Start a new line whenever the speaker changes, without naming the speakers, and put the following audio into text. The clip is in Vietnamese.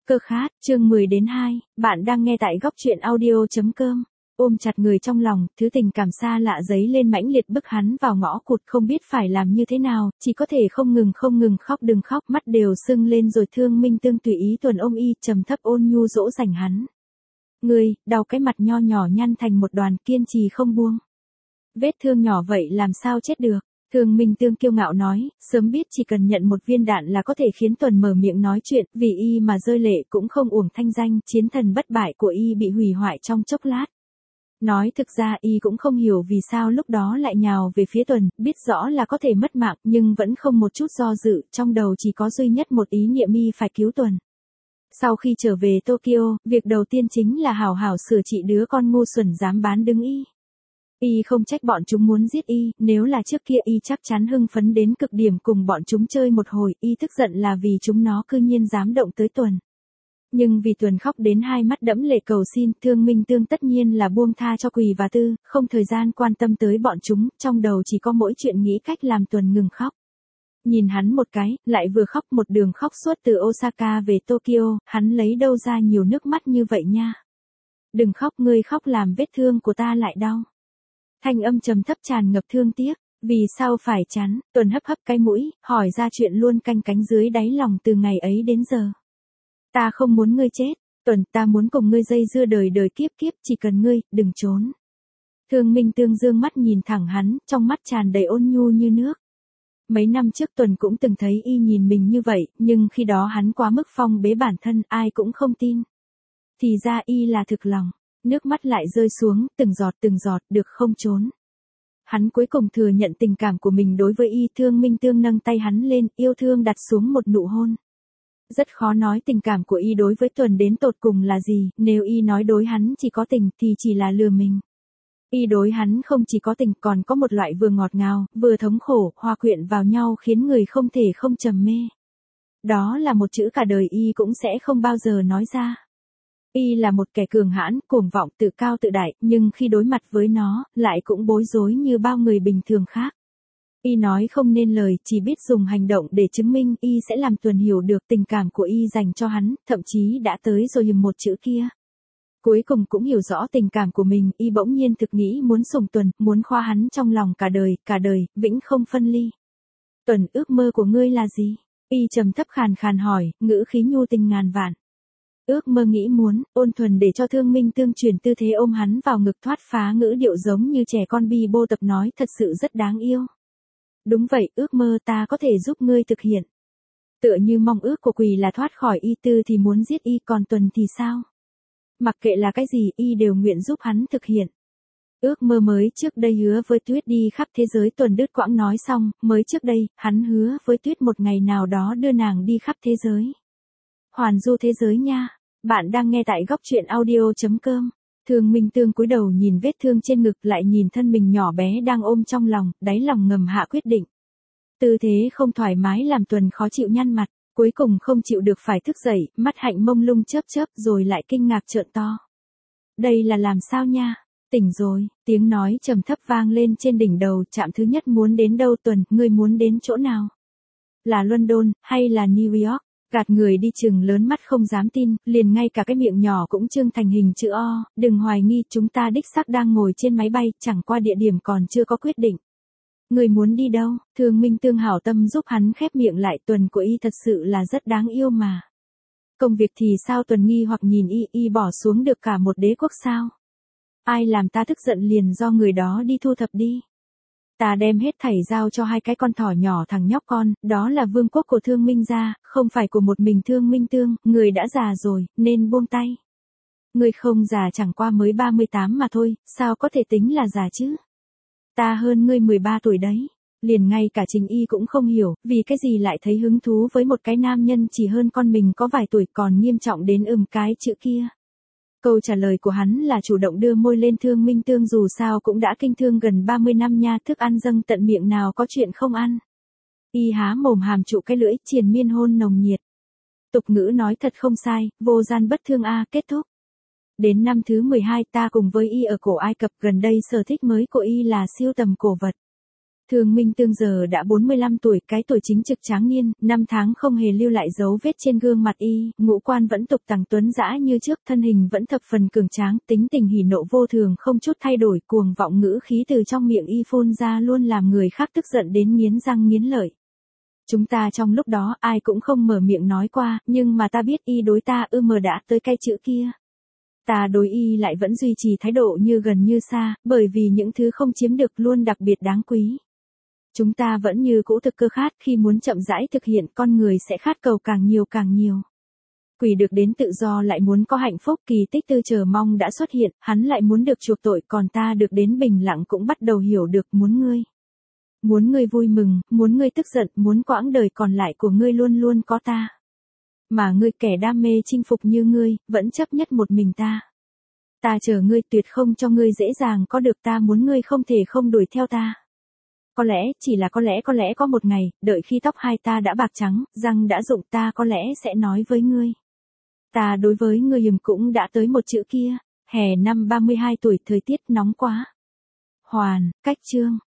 Cơ khát, chương 10-2, bạn đang nghe tại góc truyện audio.com. Ôm chặt người trong lòng, thứ tình cảm xa lạ dấy lên mãnh liệt bức hắn vào ngõ cụt, không biết phải làm như thế nào, chỉ có thể không ngừng khóc, đừng khóc, mắt đều sưng lên rồi. Thương Minh Tương tùy ý tuần ôm y, trầm thấp ôn nhu dỗ dành hắn. Người, đau cái mặt nho nhỏ nhăn thành một đoàn, kiên trì không buông. Vết thương nhỏ vậy làm sao chết được. Thương Minh Tương kiêu ngạo nói, sớm biết chỉ cần nhận một viên đạn là có thể khiến Tuần mở miệng nói chuyện, vì y mà rơi lệ cũng không uổng thanh danh, chiến thần bất bại của y bị hủy hoại trong chốc lát. Nói thực ra y cũng không hiểu vì sao lúc đó lại nhào về phía Tuần, biết rõ là có thể mất mạng nhưng vẫn không một chút do dự, trong đầu chỉ có duy nhất một ý niệm y phải cứu Tuần. Sau khi trở về Tokyo, việc đầu tiên chính là hảo hảo sửa trị đứa con ngu xuẩn dám bán đứng y. Y không trách bọn chúng muốn giết y, nếu là trước kia y chắc chắn hưng phấn đến cực điểm cùng bọn chúng chơi một hồi, y tức giận là vì chúng nó cư nhiên dám động tới Tuần. Nhưng vì Tuần khóc đến hai mắt đẫm lệ cầu xin, Thương Minh Tương tất nhiên là buông tha cho Quỳ và Tư, không thời gian quan tâm tới bọn chúng, trong đầu chỉ có mỗi chuyện nghĩ cách làm Tuần ngừng khóc. Nhìn hắn một cái, lại vừa khóc một đường khóc suốt từ Osaka về Tokyo, hắn lấy đâu ra nhiều nước mắt như vậy nha. Đừng khóc, ngươi khóc làm vết thương của ta lại đau. Thanh âm trầm thấp tràn ngập thương tiếc, vì sao phải chán, Tuần hấp hấp cái mũi, hỏi ra chuyện luôn canh cánh dưới đáy lòng từ ngày ấy đến giờ. Ta không muốn ngươi chết, Tuần, ta muốn cùng ngươi dây dưa đời đời kiếp kiếp, chỉ cần ngươi, đừng trốn. Thương Minh Tương dương mắt nhìn thẳng hắn, trong mắt tràn đầy ôn nhu như nước. Mấy năm trước Tuần cũng từng thấy y nhìn mình như vậy, nhưng khi đó hắn quá mức phong bế bản thân, ai cũng không tin. Thì ra y là thực lòng. Nước mắt lại rơi xuống, từng giọt, được không trốn. Hắn cuối cùng thừa nhận tình cảm của mình đối với y. Thương Minh Tương nâng tay hắn lên, yêu thương đặt xuống một nụ hôn. Rất khó nói tình cảm của y đối với Tuần đến tột cùng là gì, nếu y nói đối hắn chỉ có tình thì chỉ là lừa mình. Y đối hắn không chỉ có tình, còn có một loại vừa ngọt ngào, vừa thống khổ, hòa quyện vào nhau khiến người không thể không trầm mê. Đó là một chữ cả đời y cũng sẽ không bao giờ nói ra. Y là một kẻ cường hãn, cuồng vọng, tự cao tự đại, nhưng khi đối mặt với nó, lại cũng bối rối như bao người bình thường khác. Y nói không nên lời, chỉ biết dùng hành động để chứng minh y sẽ làm Tuần hiểu được tình cảm của y dành cho hắn, thậm chí đã tới rồi một chữ kia. Cuối cùng cũng hiểu rõ tình cảm của mình, y bỗng nhiên thực nghĩ muốn sủng Tuần, muốn khoa hắn trong lòng cả đời, vĩnh không phân ly. Tuần, ước mơ của ngươi là gì? Y trầm thấp khàn khàn hỏi, ngữ khí nhu tình ngàn vạn. Ước mơ nghĩ muốn, ôn thuần để cho Thương Minh Tương chuyển tư thế ôm hắn vào ngực, thoát phá ngữ điệu giống như trẻ con bi bô tập nói, thật sự rất đáng yêu. Đúng vậy, ước mơ ta có thể giúp ngươi thực hiện. Tựa như mong ước của Quỳ là thoát khỏi y, Tư thì muốn giết y, còn Tuần thì sao? Mặc kệ là cái gì, y đều nguyện giúp hắn thực hiện. Ước mơ mới trước đây hứa với Tuyết đi khắp thế giới. Tuần đứt quãng nói xong, mới trước đây, hắn hứa với Tuyết một ngày nào đó đưa nàng đi khắp thế giới. Hoàn du thế giới nha. Bạn đang nghe tại góc truyện audio.com. Thương Minh Tương cúi đầu nhìn vết thương trên ngực, lại nhìn thân mình nhỏ bé đang ôm trong lòng, đáy lòng ngầm hạ quyết định. Tư thế không thoải mái làm Tuần khó chịu nhăn mặt, cuối cùng không chịu được phải thức dậy, mắt hạnh mông lung chớp rồi lại kinh ngạc trợn to. Đây là làm sao nha? Tỉnh rồi, tiếng nói trầm thấp vang lên trên đỉnh đầu. Trạm thứ nhất muốn đến đâu Tuần, ngươi muốn đến chỗ nào? Là London, hay là New York? Gạt người đi chừng lớn mắt không dám tin, liền ngay cả cái miệng nhỏ cũng trương thành hình chữ O, đừng hoài nghi, chúng ta đích xác đang ngồi trên máy bay, chẳng qua địa điểm còn chưa có quyết định. Người muốn đi đâu? Thương Minh Tương hảo tâm giúp hắn khép miệng lại. Tuần của y thật sự là rất đáng yêu mà. Công việc thì sao? Tuần nghi hoặc nhìn y bỏ xuống được cả một đế quốc sao? Ai làm ta tức giận liền do người đó đi thu thập đi. Ta đem hết thảy giao cho hai cái con thỏ nhỏ, thằng nhóc con, đó là vương quốc của Thương Minh gia, không phải của một mình Thương Minh Tương, người đã già rồi, nên buông tay. Người không già, chẳng qua mới 38 mà thôi, sao có thể tính là già chứ? Ta hơn ngươi 13 tuổi đấy. Liền ngay cả chính y cũng không hiểu, vì cái gì lại thấy hứng thú với một cái nam nhân chỉ hơn con mình có vài tuổi, còn nghiêm trọng đến cái chữ kia. Câu trả lời của hắn là chủ động đưa môi lên. Thương Minh Tương dù sao cũng đã kinh thương gần 30 năm nha, thức ăn dâng tận miệng nào có chuyện không ăn. Y há mồm hàm trụ cái lưỡi, triền miên hôn nồng nhiệt. Tục ngữ nói thật không sai, vô gian bất thương a. Kết thúc. Đến năm thứ 12 ta cùng với y ở cổ Ai Cập, gần đây sở thích mới của y là siêu tầm cổ vật. Thương Minh Tương giờ đã 45 tuổi, cái tuổi chính trực tráng niên, năm tháng không hề lưu lại dấu vết trên gương mặt y, ngũ quan vẫn tục tằng tuấn dã như trước, thân hình vẫn thập phần cường tráng, tính tình hỉ nộ vô thường không chút thay đổi, cuồng vọng ngữ khí từ trong miệng y phun ra luôn làm người khác tức giận đến nghiến răng nghiến lợi. Chúng ta trong lúc đó ai cũng không mở miệng nói qua, nhưng mà ta biết y đối ta mờ đã tới cái chữ kia. Ta đối y lại vẫn duy trì thái độ như gần như xa, bởi vì những thứ không chiếm được luôn đặc biệt đáng quý. Chúng ta vẫn như cũ thực cơ khát, khi muốn chậm rãi thực hiện con người sẽ khát cầu càng nhiều càng nhiều. Quỷ được đến tự do lại muốn có hạnh phúc, kỳ tích tư chờ mong đã xuất hiện, hắn lại muốn được chuộc tội, còn ta được đến bình lặng cũng bắt đầu hiểu được muốn ngươi. Muốn ngươi vui mừng, muốn ngươi tức giận, muốn quãng đời còn lại của ngươi luôn luôn có ta. Mà ngươi kẻ đam mê chinh phục như ngươi, vẫn chấp nhất một mình ta. Ta chờ ngươi tuyệt không cho ngươi dễ dàng có được, ta muốn ngươi không thể không đuổi theo ta. Có lẽ, chỉ là có lẽ có một ngày, đợi khi tóc hai ta đã bạc trắng, răng đã rụng, ta có lẽ sẽ nói với ngươi. Ta đối với ngươi hiềm cũng đã tới một chữ kia. Hè năm 32 tuổi, thời tiết nóng quá. Hoàn, cách chương.